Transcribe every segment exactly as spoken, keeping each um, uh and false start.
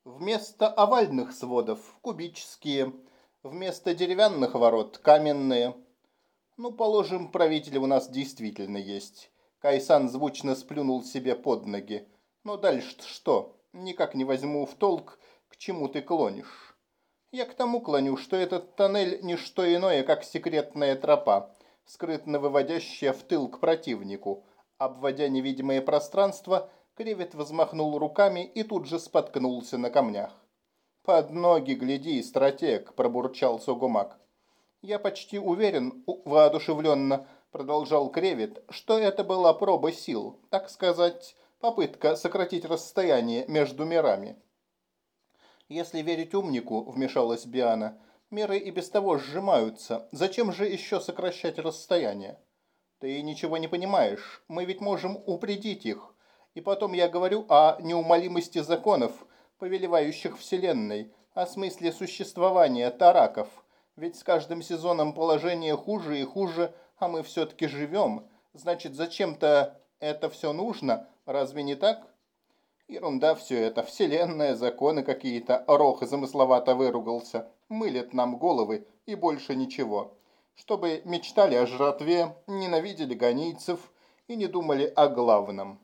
Вместо овальных сводов – кубические, вместо деревянных ворот – каменные. Ну, положим, правитель у нас действительно есть. Кайсан звучно сплюнул себе под ноги. Но дальше что? Никак не возьму в толк, к чему ты клонишь. Я к тому клоню, что этот тоннель не что иное, как секретная тропа, скрытно выводящая в тыл к противнику. Обводя невидимое пространство, Кревет взмахнул руками и тут же споткнулся на камнях. «Под ноги гляди, стратег!» – пробурчал Сугумак. «Я почти уверен, воодушевленно продолжал Кревет, что это была проба сил, так сказать, попытка сократить расстояние между мирами». «Если верить умнику», – вмешалась Биана, – «миры и без того сжимаются. Зачем же еще сокращать расстояние?» «Ты ничего не понимаешь. Мы ведь можем упредить их. И потом я говорю о неумолимости законов, повелевающих Вселенной, о смысле существования тараков. Ведь с каждым сезоном положение хуже и хуже, а мы все-таки живем. Значит, зачем-то это все нужно? Разве не так?» «Ерунда все это. Вселенная, законы какие-то». Рох замысловато выругался. «Мылят нам головы и больше ничего. Чтобы мечтали о жратве, ненавидели гонийцев и не думали о главном».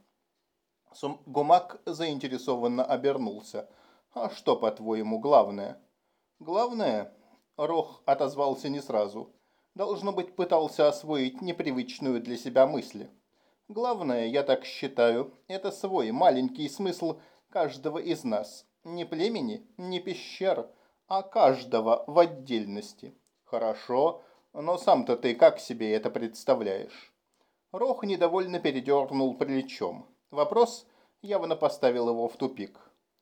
Гумак заинтересованно обернулся. «А что, по-твоему, главное?» «Главное?» Рох отозвался не сразу. Должно быть, пытался освоить непривычную для себя мысль. «Главное, я так считаю, это свой маленький смысл каждого из нас. Не племени, не пещер, а каждого в отдельности». «Хорошо, но сам-то ты как себе это представляешь?» Рох недовольно передернул плечом. Вопрос явно поставил его в тупик.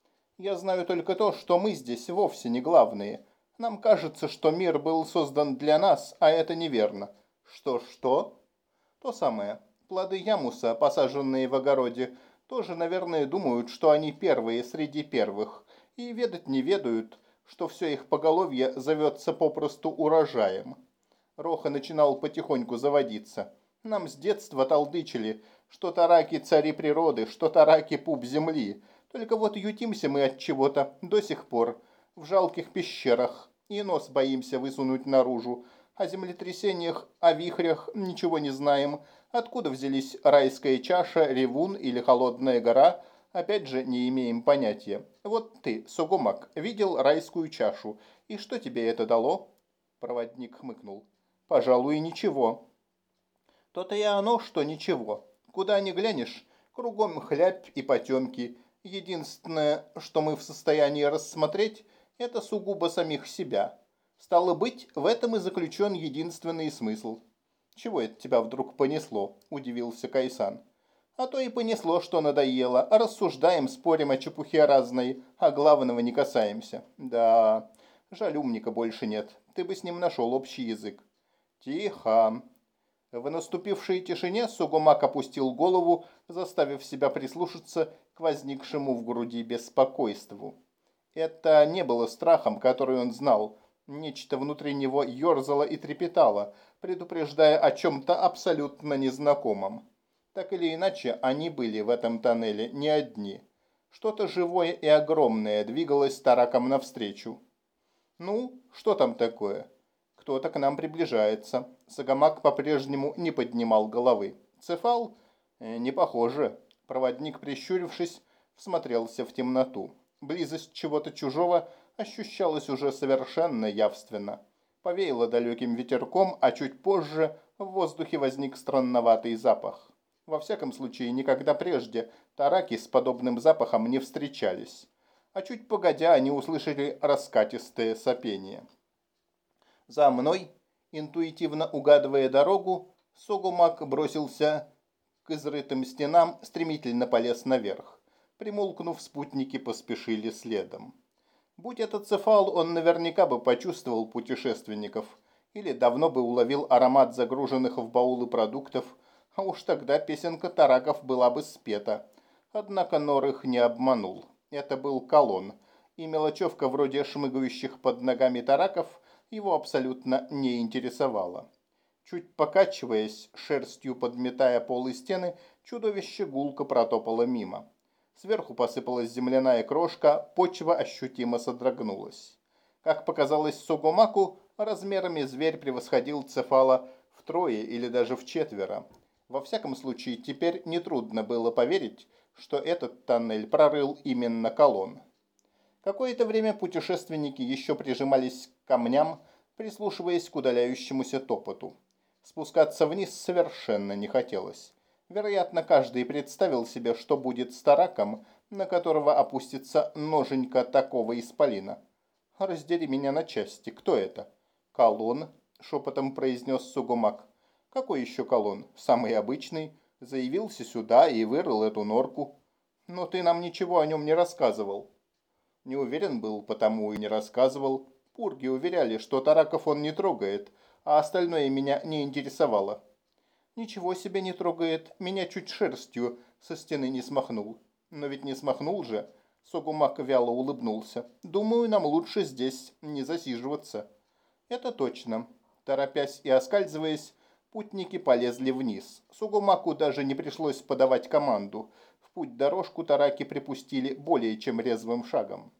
«Я знаю только то, что мы здесь вовсе не главные. Нам кажется, что мир был создан для нас, а это неверно». «Что-что?» «То самое. Плоды ямуса, посаженные в огороде, тоже, наверное, думают, что они первые среди первых, и ведать не ведают, что все их поголовье зовется попросту урожаем». Роха начинал потихоньку заводиться. «Нам с детства толдычили, что тараки цари природы, что тараки пуп земли. Только вот ютимся мы от чего-то до сих пор в жалких пещерах и нос боимся высунуть наружу. О землетрясениях, о вихрях ничего не знаем. Откуда взялись райская чаша, ревун или холодная гора, опять же не имеем понятия. Вот ты, Сугумак, видел райскую чашу, и что тебе это дало?» Проводник хмыкнул. «Пожалуй, ничего». «То-то и оно, что ничего. Куда ни глянешь, кругом хлябь и потемки. Единственное, что мы в состоянии рассмотреть, это сугубо самих себя. Стало быть, в этом и заключен единственный смысл». «Чего это тебя вдруг понесло?» – удивился Кайсан. «А то и понесло, что надоело. Рассуждаем, спорим о чепухе разной, а главного не касаемся». «Да, жаль, умника больше нет. Ты бы с ним нашел общий язык». «Тихо». В наступившей тишине Сугумак опустил голову, заставив себя прислушаться к возникшему в груди беспокойству. Это не было страхом, который он знал. Нечто внутри него ерзало и трепетало, предупреждая о чем-то абсолютно незнакомом. Так или иначе, они были в этом тоннеле не одни. Что-то живое и огромное двигалось таракам навстречу. «Ну, что там такое?» «Кто-то к нам приближается». Сагамак по-прежнему не поднимал головы. «Цефал?» э, «Не похоже». Проводник, прищурившись, всмотрелся в темноту. Близость чего-то чужого ощущалась уже совершенно явственно. Повеяло далеким ветерком, а чуть позже в воздухе возник странноватый запах. Во всяком случае, никогда прежде тараки с подобным запахом не встречались. А чуть погодя, они услышали раскатистое сопение. «За мной!» Интуитивно угадывая дорогу, Сугумак бросился к изрытым стенам, стремительно полез наверх. Примолкнув, спутники поспешили следом. Будь это Цефал, он наверняка бы почувствовал путешественников или давно бы уловил аромат загруженных в баулы продуктов, а уж тогда песенка тараков была бы спета. Однако Нор их не обманул. Это был Колон, и мелочевка вроде шмыгающих под ногами тараков его абсолютно не интересовало. Чуть покачиваясь, шерстью подметая пол и стены, чудовище гулко протопало мимо. Сверху посыпалась земляная крошка, почва ощутимо содрогнулась. Как показалось Сугумаку, размерами зверь превосходил Цефала втрое или даже вчетверо. Во всяком случае, теперь нетрудно было поверить, что этот тоннель прорыл именно Колон. Какое-то время путешественники еще прижимались к камням, прислушиваясь к удаляющемуся топоту. Спускаться вниз совершенно не хотелось. Вероятно, каждый представил себе, что будет с тараком, на которого опустится ноженька такого исполина. «Раздели меня на части. Кто это?» «Колон», — шепотом произнес Сугумак. «Какой еще колон? Самый обычный. Заявился сюда и вырыл эту норку. Но ты нам ничего о нем не рассказывал». «Не уверен был, потому и не рассказывал. Пурги уверяли, что тараков он не трогает, а остальное меня не интересовало». «Ничего себе не трогает. Меня чуть шерстью со стены не смахнул». «Но ведь не смахнул же». Сугумак вяло улыбнулся. «Думаю, нам лучше здесь не засиживаться». «Это точно». Торопясь и оскальзываясь, путники полезли вниз. Сугумаку даже не пришлось подавать команду. В путь дорожку тараки припустили более чем резвым шагом.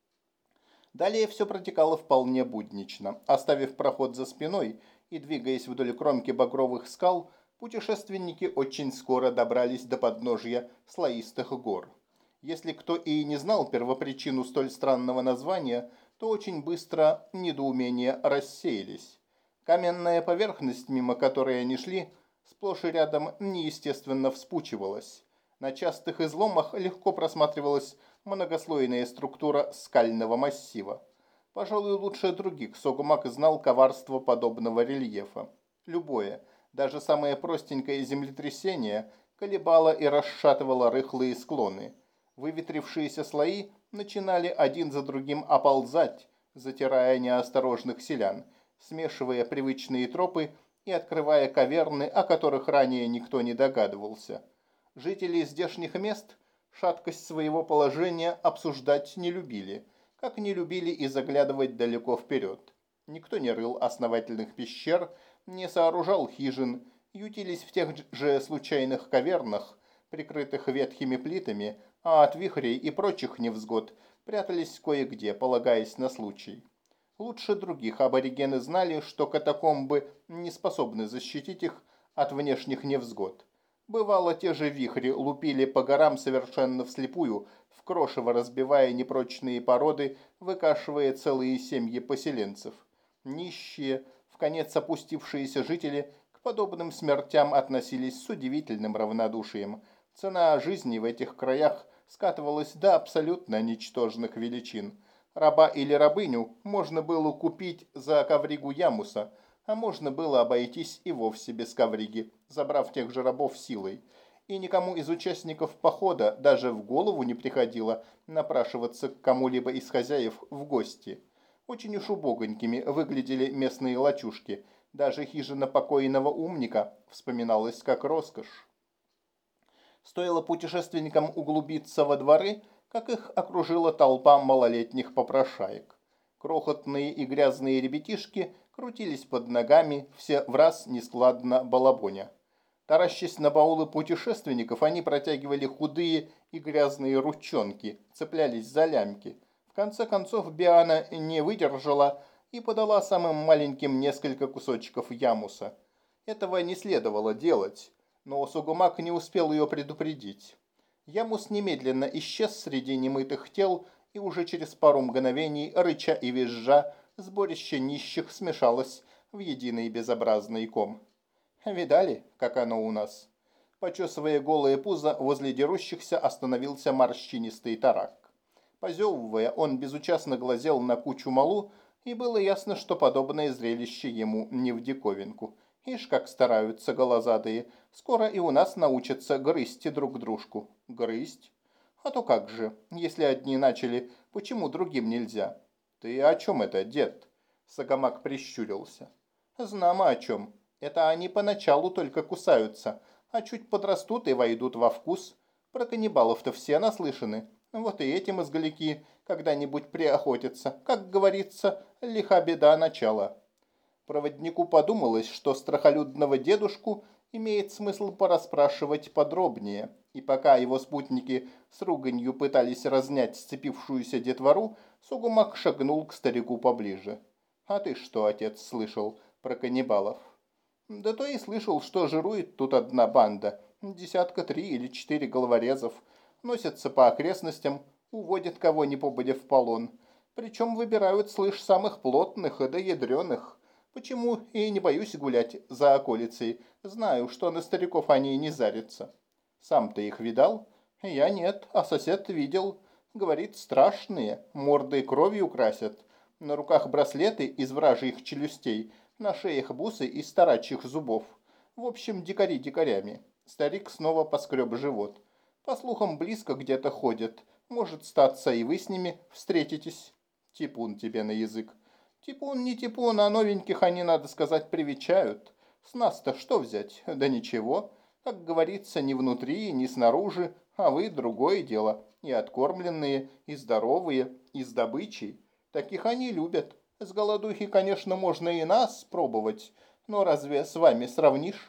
Далее все протекало вполне буднично. Оставив проход за спиной и двигаясь вдоль кромки багровых скал, путешественники очень скоро добрались до подножия слоистых гор. Если кто и не знал первопричину столь странного названия, то очень быстро недоумения рассеялись. Каменная поверхность, мимо которой они шли, сплошь и рядом неестественно вспучивалась. На частых изломах легко просматривалась многослойная структура скального массива. Пожалуй, лучше других Сугумак знал коварство подобного рельефа. Любое, даже самое простенькое землетрясение колебало и расшатывало рыхлые склоны. Выветрившиеся слои начинали один за другим оползать, затирая неосторожных селян, смешивая привычные тропы и открывая каверны, о которых ранее никто не догадывался. Жители здешних мест шаткость своего положения обсуждать не любили, как не любили и заглядывать далеко вперед. Никто не рыл основательных пещер, не сооружал хижин, ютились в тех же случайных кавернах, прикрытых ветхими плитами, а от вихрей и прочих невзгод прятались кое-где, полагаясь на случай. Лучше других аборигены знали, что катакомбы не способны защитить их от внешних невзгод. Бывало, те же вихри лупили по горам совершенно вслепую, в крошево разбивая непрочные породы, выкашивая целые семьи поселенцев. Нищие, вконец опустившиеся жители к подобным смертям относились с удивительным равнодушием. Цена жизни в этих краях скатывалась до абсолютно ничтожных величин. Раба или рабыню можно было купить за ковригу ямуса, а можно было обойтись и вовсе без ковриги, забрав тех же рабов силой. И никому из участников похода даже в голову не приходило напрашиваться к кому-либо из хозяев в гости. Очень уж убогонькими выглядели местные лачушки, даже хижина покойного умника вспоминалась как роскошь. Стоило путешественникам углубиться во дворы, как их окружила толпа малолетних попрошаек. Крохотные и грязные ребятишки крутились под ногами, все враз нескладно балабоня. Таращась на баулы путешественников, они протягивали худые и грязные ручонки, цеплялись за лямки. В конце концов Биана не выдержала и подала самым маленьким несколько кусочков ямуса. Этого не следовало делать, но Сугумак не успел ее предупредить. Ямус немедленно исчез среди немытых тел, и уже через пару мгновений, рыча и визжа, сборище нищих смешалось в единый безобразный ком. Видали, как оно у нас? Почесывая голое пузо, возле дерущихся остановился морщинистый тарак. Позевывая, он безучастно глазел на кучу малу, и было ясно, что подобное зрелище ему не в диковинку. Ишь, как стараются голозадые, скоро и у нас научатся грызть друг дружку. Грызть? А то как же, если одни начали, почему другим нельзя? Ты о чем это, дед? Сагамак прищурился. Знамо о чем. Это они поначалу только кусаются, а чуть подрастут и войдут во вкус. Про каннибалов-то все наслышаны. Вот и эти мозголяки когда-нибудь приохотятся. Как говорится, лиха беда начала. Проводнику подумалось, что страхолюдного дедушку имеет смысл порасспрашивать подробнее, И пока его спутники с руганью пытались разнять сцепившуюся детвору, Сугумак шагнул к старику поближе. «А ты что, отец, слышал про каннибалов?» «Да то и слышал, что жирует тут одна банда. Десятка три или четыре головорезов. Носятся по окрестностям, уводят кого ни попадя в полон. Причем выбирают, слышь, самых плотных и до ядреных. Почему и не боюсь гулять за околицей. Знаю, что на стариков они не зарятся». «Сам ты их видал?» «Я нет, а сосед видел. Говорит, страшные, мордой кровью красят. На руках браслеты из вражьих челюстей, на шеях бусы из старачьих зубов. В общем, дикари дикарями». Старик снова поскреб живот. «По слухам, близко где-то ходят. Может, статься, и вы с ними встретитесь». «Типун тебе на язык». «Типун не типун, а новеньких они, надо сказать, привечают. С нас-то что взять? Да ничего. Как говорится, ни внутри, ни снаружи, а вы другое дело. И откормленные, и здоровые, и с добычей. Таких они любят. С голодухи, конечно, можно и нас пробовать, но разве с вами сравнишь?»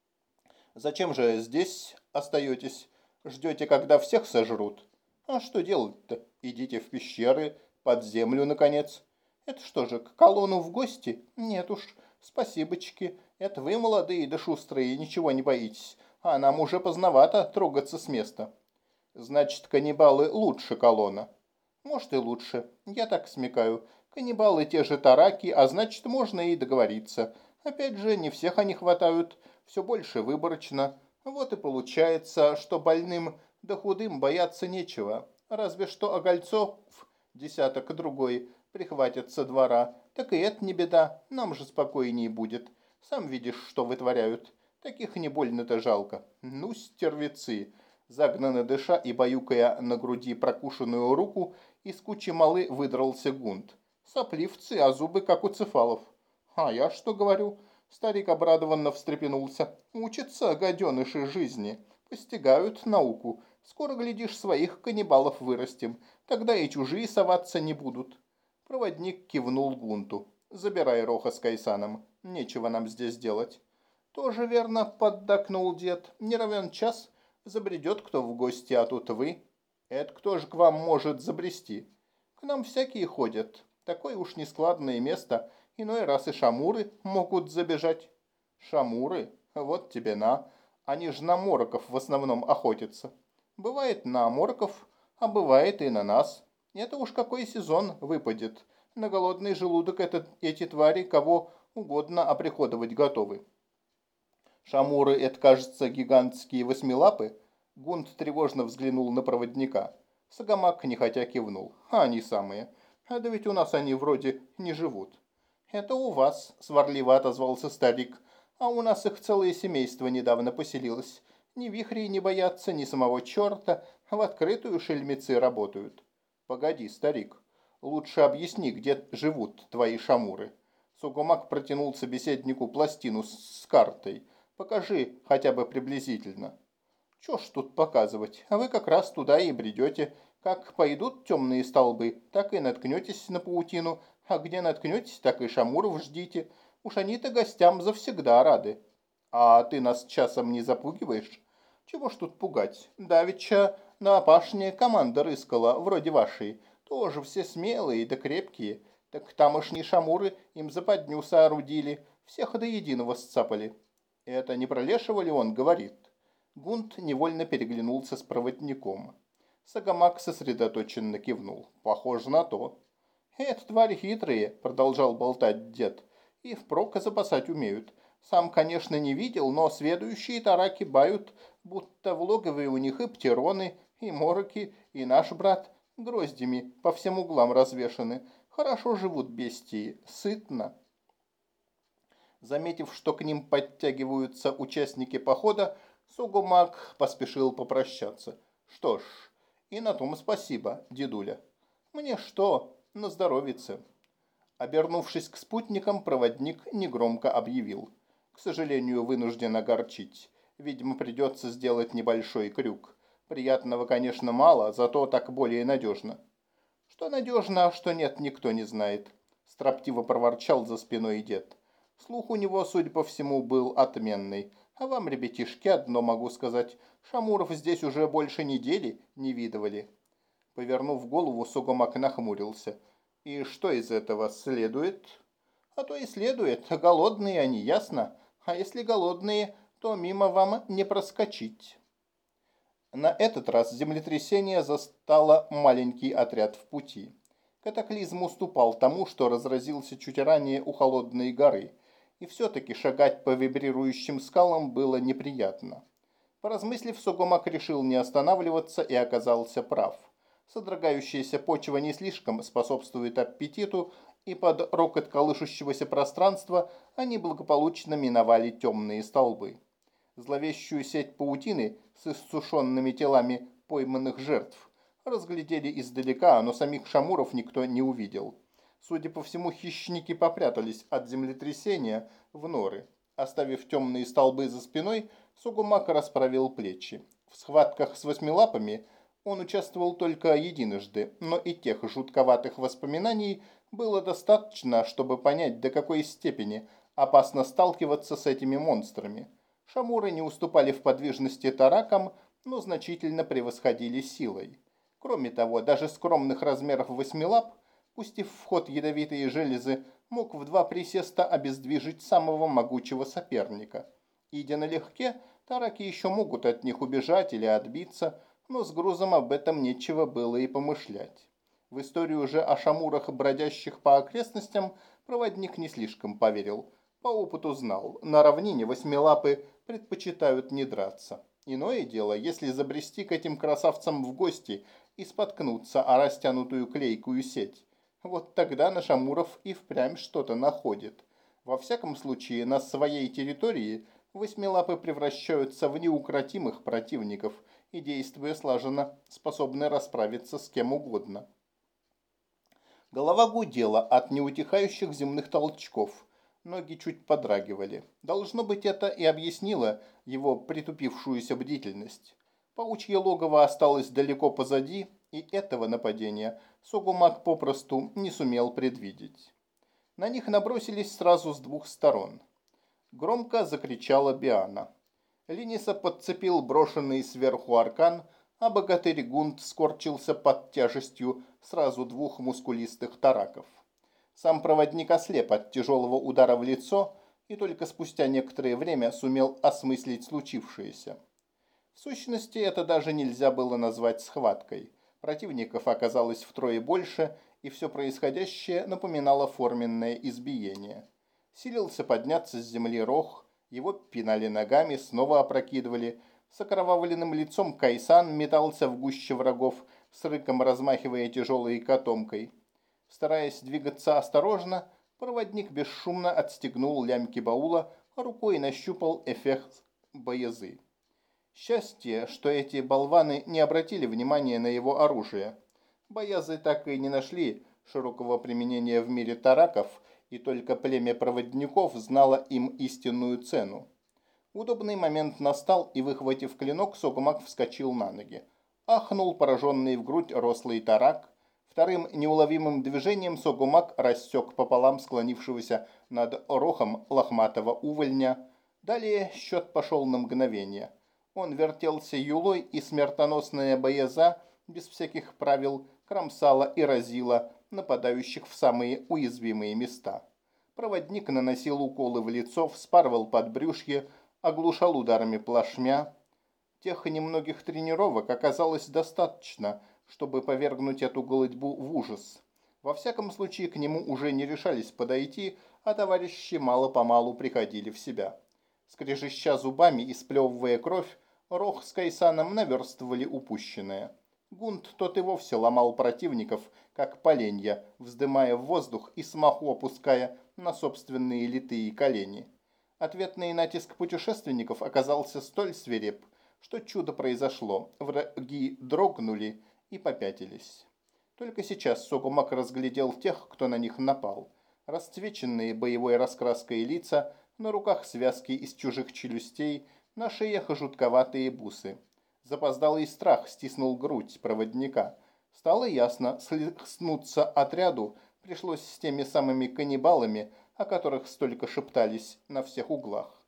«Зачем же здесь остаетесь? Ждете, когда всех сожрут?» «А что делать-то? Идите в пещеры, под землю, наконец». «Это что же, к колонну в гости? Нет уж, спасибочки. Это вы, молодые да шустрые, ничего не боитесь, а нам уже поздновато трогаться с места». «Значит, каннибалы лучше колонна?» «Может и лучше. Я так смекаю. Каннибалы те же тараки, а значит, можно и договориться. Опять же, не всех они хватают, все больше выборочно. Вот и получается, что больным да худым бояться нечего. Разве что огольцов десяток другой прихватят со двора. Так и это не беда, нам же спокойнее будет. Сам видишь, что вытворяют. Таких не больно-то жалко. Ну, стервецы». Загнанно дыша и баюкая на груди прокушенную руку, из кучи малы выдрался Гунт. «Сопливцы, а зубы как у цефалов». «А я что говорю?» Старик обрадованно встрепенулся. «Учатся гаденыши жизни, постигают науку. Скоро, глядишь, своих каннибалов вырастим. Тогда и чужие соваться не будут». Проводник кивнул Гунту. «Забирай Роха с Кайсаном. Нечего нам здесь делать». «Тоже верно», — поддакнул дед. «Не равен час. Забредет кто в гости, а тут вы. Это кто ж к вам может забрести? К нам всякие ходят. Такое уж нескладное место. Иной раз и шамуры могут забежать». «Шамуры? Вот тебе на. Они ж на мороков в основном охотятся». «Бывает на мороков, а бывает и на нас. Это уж какой сезон выпадет. На голодный желудок это, эти твари кого угодно оприходовать готовы». «Шамуры — это, кажется, гигантские восьмилапы?» Гунт тревожно взглянул на проводника. Сагамак нехотя кивнул. «А они самые. А да ведь у нас они вроде не живут». «Это у вас», — сварливо отозвался старик. «А у нас их целое семейство недавно поселилось. Ни вихрей не боятся, ни самого черта, в открытую шельмецы работают». «Погоди, старик, лучше объясни, где живут твои шамуры». Сугумак протянул собеседнику пластину с картой. «Покажи хотя бы приблизительно». «Чё ж тут показывать? А вы как раз туда и бредете. Как пойдут темные столбы, так и наткнетесь на паутину. А где наткнетесь, так и шамуров ждите. Уж они-то гостям завсегда рады». «А ты нас часом не запугиваешь?» «Чего ж тут пугать? Давеча на опашне команда рыскала, вроде вашей. Тоже все смелые да крепкие. Так тамошние шамуры им западню соорудили. Всех до единого сцапали». «Это не про лешего ли он говорит?» Гунт невольно переглянулся с проводником. Сагамак сосредоточенно кивнул. «Похоже на то». «Это твари хитрые», — продолжал болтать дед. «И впрок запасать умеют. Сам, конечно, не видел, но сведущие тараки бают, будто в логове у них и птероны, и мороки, и наш брат гроздями по всем углам развешаны. Хорошо живут бестии, сытно». Заметив, что к ним подтягиваются участники похода, Сугумак поспешил попрощаться. «Что ж, и на том спасибо, дедуля». «Мне что? На здоровице». Обернувшись к спутникам, проводник негромко объявил. «К сожалению, вынужден огорчить. Видимо, придется сделать небольшой крюк. Приятного, конечно, мало, зато так более надежно». «Что надежно, а что нет, никто не знает», — строптиво проворчал за спиной дед. Слух у него, судя по всему, был отменный. А вам, ребятишки, одно могу сказать. Шамуров здесь уже больше недели не видывали». Повернув голову, Сугумак нахмурился. «И что из этого следует?» «А то и следует. Голодные они, ясно? А если голодные, то мимо вам не проскочить». На этот раз землетрясение застало маленький отряд в пути. Катаклизм уступал тому, что разразился чуть ранее у Холодной горы, и все-таки шагать по вибрирующим скалам было неприятно. Поразмыслив, Сугумак решил не останавливаться и оказался прав. Содрогающаяся почва не слишком способствует аппетиту, и под рокот колышущегося пространства они благополучно миновали темные столбы. Зловещую сеть паутины с иссушенными телами пойманных жертв разглядели издалека, но самих шамуров никто не увидел. Судя по всему, хищники попрятались от землетрясения в норы. Оставив темные столбы за спиной, Сугумак расправил плечи. В схватках с восьмилапами он участвовал только единожды, но и тех жутковатых воспоминаний было достаточно, чтобы понять, до какой степени опасно сталкиваться с этими монстрами. Шамуры не уступали в подвижности таракам, но значительно превосходили силой. Кроме того, даже скромных размеров восьмилап, пустив в ход ядовитые железы, мог в два присеста обездвижить самого могучего соперника. Идя налегке, тараки еще могут от них убежать или отбиться, но с грузом об этом нечего было и помышлять. В историю же о шамурах, бродящих по окрестностям, проводник не слишком поверил. По опыту знал, на равнине восьмилапы предпочитают не драться. Иное дело, если забрести к этим красавцам в гости и споткнуться о растянутую клейкую сеть. Вот тогда на шамуров и впрямь что-то находит. Во всяком случае, на своей территории восьмилапы превращаются в неукротимых противников и, действуя слаженно, способны расправиться с кем угодно. Голова гудела от неутихающих земных толчков. Ноги чуть подрагивали. Должно быть, это и объяснило его притупившуюся бдительность. Паучье логово осталось далеко позади, и этого нападения Сугумак попросту не сумел предвидеть. На них набросились сразу с двух сторон. Громко закричала Биана. Линиса подцепил брошенный сверху аркан, а богатырь Гунт скорчился под тяжестью сразу двух мускулистых тараков. Сам проводник ослеп от тяжелого удара в лицо и только спустя некоторое время сумел осмыслить случившееся. В сущности, это даже нельзя было назвать схваткой. Противников оказалось втрое больше, и все происходящее напоминало форменное избиение. Силился подняться с земли Рох, его пинали ногами, снова опрокидывали. С окровавленным лицом Кайсан метался в гуще врагов, с рыком размахивая тяжелой котомкой. Стараясь двигаться осторожно, проводник бесшумно отстегнул лямки баула, а рукой нащупал эффект боязы. Счастье, что эти болваны не обратили внимания на его оружие. Боязы так и не нашли широкого применения в мире тараков, и только племя проводников знало им истинную цену. Удобный момент настал, и, выхватив клинок, Сугумак вскочил на ноги. Ахнул пораженный в грудь рослый тарак. Вторым неуловимым движением Сугумак рассек пополам склонившегося над Рохом лохматого увольня. Далее счет пошел на мгновение. Он вертелся юлой, и смертоносная бояза, без всяких правил, кромсала и разила нападающих в самые уязвимые места. Проводник наносил уколы в лицо, вспарывал подбрюшье, оглушал ударами плашмя. Тех немногих тренировок оказалось достаточно, чтобы повергнуть эту голодьбу в ужас. Во всяком случае, к нему уже не решались подойти, а товарищи мало-помалу приходили в себя. Скрежеща зубами и сплевывая кровь, Рох с Кайсаном наверстывали упущенное. Гунт тот и вовсе ломал противников, как поленья, вздымая в воздух и смаху опуская на собственные литые колени. Ответный натиск путешественников оказался столь свиреп, что чудо произошло. Враги дрогнули и попятились. Только сейчас Сугумак разглядел тех, кто на них напал. Расцвеченные боевой раскраской лица, на руках связки из чужих челюстей, на шеях жутковатые бусы. Запоздалый страх стиснул грудь проводника. Стало ясно, схлестнуться отряду пришлось с теми самыми каннибалами, о которых столько шептались на всех углах.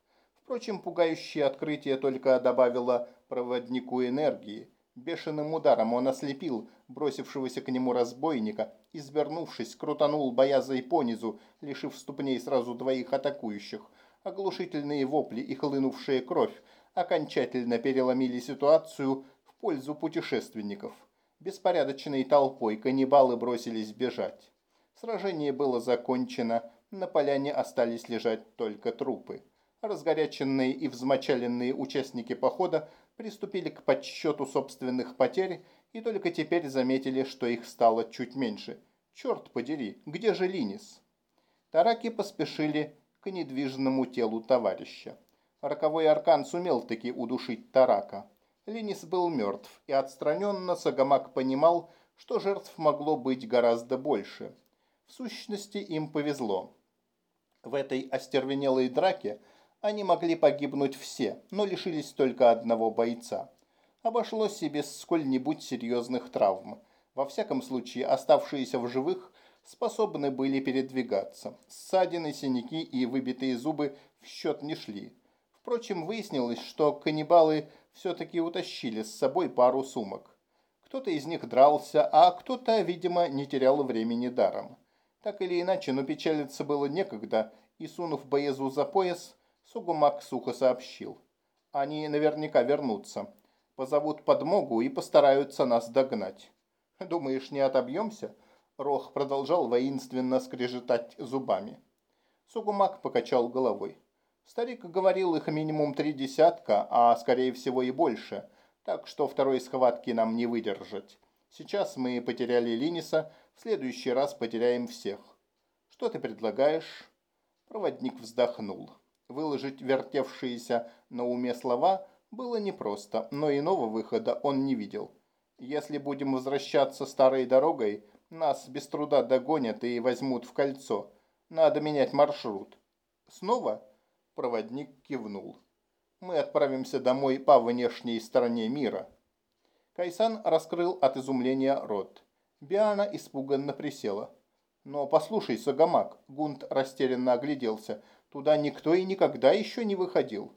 Впрочем, пугающее открытие только добавило проводнику энергии. Бешеным ударом он ослепил бросившегося к нему разбойника, извернувшись, крутанул боязой понизу, лишив ступней сразу двоих атакующих. Оглушительные вопли и хлынувшая кровь окончательно переломили ситуацию в пользу путешественников. Беспорядочной толпой каннибалы бросились бежать. Сражение было закончено, на поляне остались лежать только трупы. Разгоряченные и взмочаленные участники похода приступили к подсчету собственных потерь и только теперь заметили, что их стало чуть меньше. Черт подери, где же Линис? Тараки поспешили к недвижному телу товарища. Роковой аркан сумел таки удушить Тарака. Линис был мертв, и отстраненно Сагамак понимал, что жертв могло быть гораздо больше. В сущности, им повезло. В этой остервенелой драке они могли погибнуть все, но лишились только одного бойца. Обошлось и без сколь-нибудь серьезных травм. Во всяком случае, оставшиеся в живых способны были передвигаться. Ссадины, синяки и выбитые зубы в счет не шли. Впрочем, выяснилось, что каннибалы все-таки утащили с собой пару сумок. Кто-то из них дрался, а кто-то, видимо, не терял времени даром. Так или иначе, но печалиться было некогда, и, сунув Боезу за пояс, Сугумак сухо сообщил. Они наверняка вернутся. Позовут подмогу и постараются нас догнать. Думаешь, не отобьемся? Рох продолжал воинственно скрежетать зубами. Сугумак покачал головой. Старик говорил, их минимум три десятка, а скорее всего и больше, так что второй схватки нам не выдержать. Сейчас мы потеряли Линиса, в следующий раз потеряем всех. Что ты предлагаешь? Проводник вздохнул. Выложить вертевшиеся на уме слова было непросто, но иного выхода он не видел. Если будем возвращаться старой дорогой, нас без труда догонят и возьмут в кольцо. Надо менять маршрут. Снова? Проводник кивнул. Мы отправимся домой по внешней стороне мира. Кайсан раскрыл от изумления рот. Биана испуганно присела. Но послушай, Сагамак, Гунт растерянно огляделся. Туда никто и никогда еще не выходил.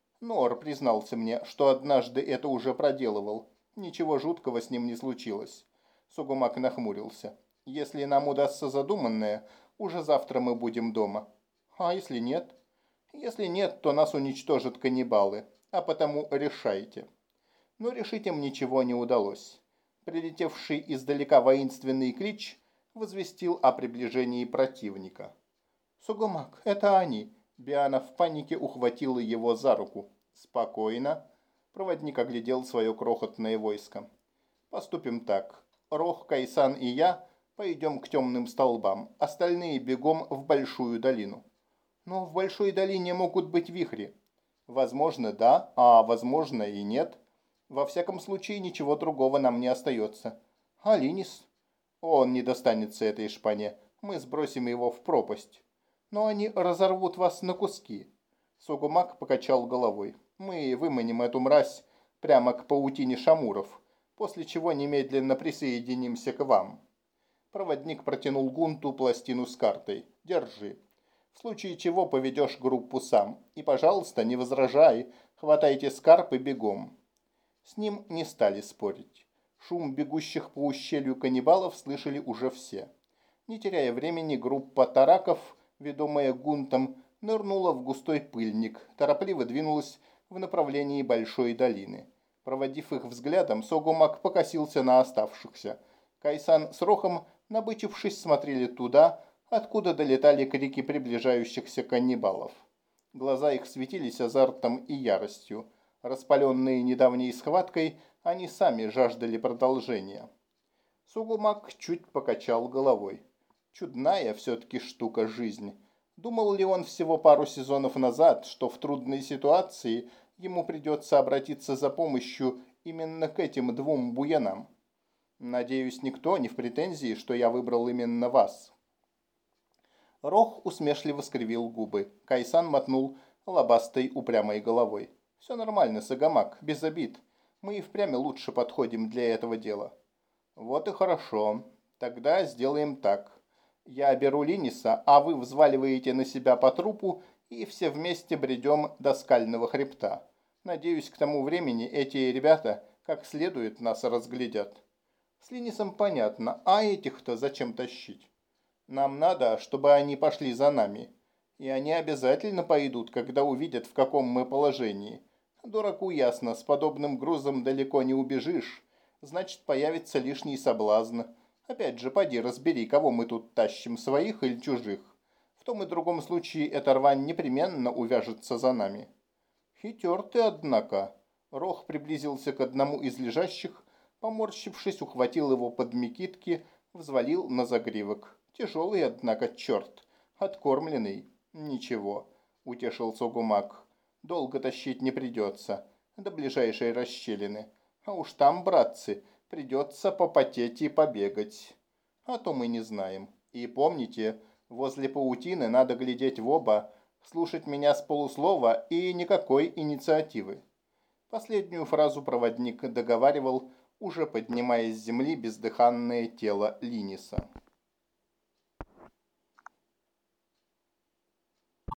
Нор признался мне, что однажды это уже проделывал. Ничего жуткого с ним не случилось. Сугумак нахмурился. Если нам удастся задуманное, уже завтра мы будем дома. А если нет? Если нет, то нас уничтожат каннибалы. А потому решайте. Но решить им ничего не удалось. Прилетевший издалека воинственный клич возвестил о приближении противника. «Сугумак, это они!» Биана в панике ухватила его за руку. «Спокойно». Проводник оглядел свое крохотное войско. «Поступим так. Рох, Кайсан и я пойдем к темным столбам. Остальные бегом в Большую долину». «Но в Большой долине могут быть вихри». «Возможно, да, а возможно и нет. Во всяком случае, ничего другого нам не остается». «А Линис?» «Он не достанется этой шпане. Мы сбросим его в пропасть». «Но они разорвут вас на куски». Сугумак покачал головой. «Мы выманим эту мразь прямо к паутине шамуров, после чего немедленно присоединимся к вам». Проводник протянул Гунту пластину с картой. «Держи. В случае чего поведешь группу сам. И, пожалуйста, не возражай. Хватайте скарб и бегом». С ним не стали спорить. Шум бегущих по ущелью каннибалов слышали уже все. Не теряя времени, группа тараков, ведомая Гунтом, нырнула в густой пыльник, торопливо двинулась в направлении Большой долины. Проводив их взглядом, Согумак покосился на оставшихся. Кайсан с Рохом, набычившись, смотрели туда, откуда долетали крики приближающихся каннибалов. Глаза их светились азартом и яростью. Распаленные недавней схваткой, они сами жаждали продолжения. Сугумак чуть покачал головой. Чудная все-таки штука жизнь. Думал ли он всего пару сезонов назад, что в трудной ситуации ему придется обратиться за помощью именно к этим двум буянам? Надеюсь, никто не в претензии, что я выбрал именно вас. Рох усмешливо скривил губы. Кайсан мотнул лобастой упрямой головой. Все нормально, Сагамак, без обид. Мы и впрямь лучше подходим для этого дела. Вот и хорошо. Тогда сделаем так. Я беру Линиса, а вы взваливаете на себя по трупу и все вместе бредем до скального хребта. Надеюсь, к тому времени эти ребята как следует нас разглядят. С Линисом понятно, а этих-то зачем тащить? Нам надо, чтобы они пошли за нами. И они обязательно пойдут, когда увидят, в каком мы положении. Дураку ясно, с подобным грузом далеко не убежишь. Значит, появится лишний соблазн. Опять же, поди разбери, кого мы тут тащим, своих или чужих. В том и другом случае эта рвань непременно увяжется за нами. Хитер ты, однако. Рох приблизился к одному из лежащих, поморщившись, ухватил его под мекитки, взвалил на загривок. Тяжелый, однако, черт. Откормленный. Ничего, утешился Гумак. Долго тащить не придется. До ближайшей расщелины. А уж там, братцы, придется попотеть и побегать. А то мы не знаем. И помните, возле паутины надо глядеть в оба, слушать меня с полуслова и никакой инициативы. Последнюю фразу проводник договаривал, уже поднимая с земли бездыханное тело Линиса.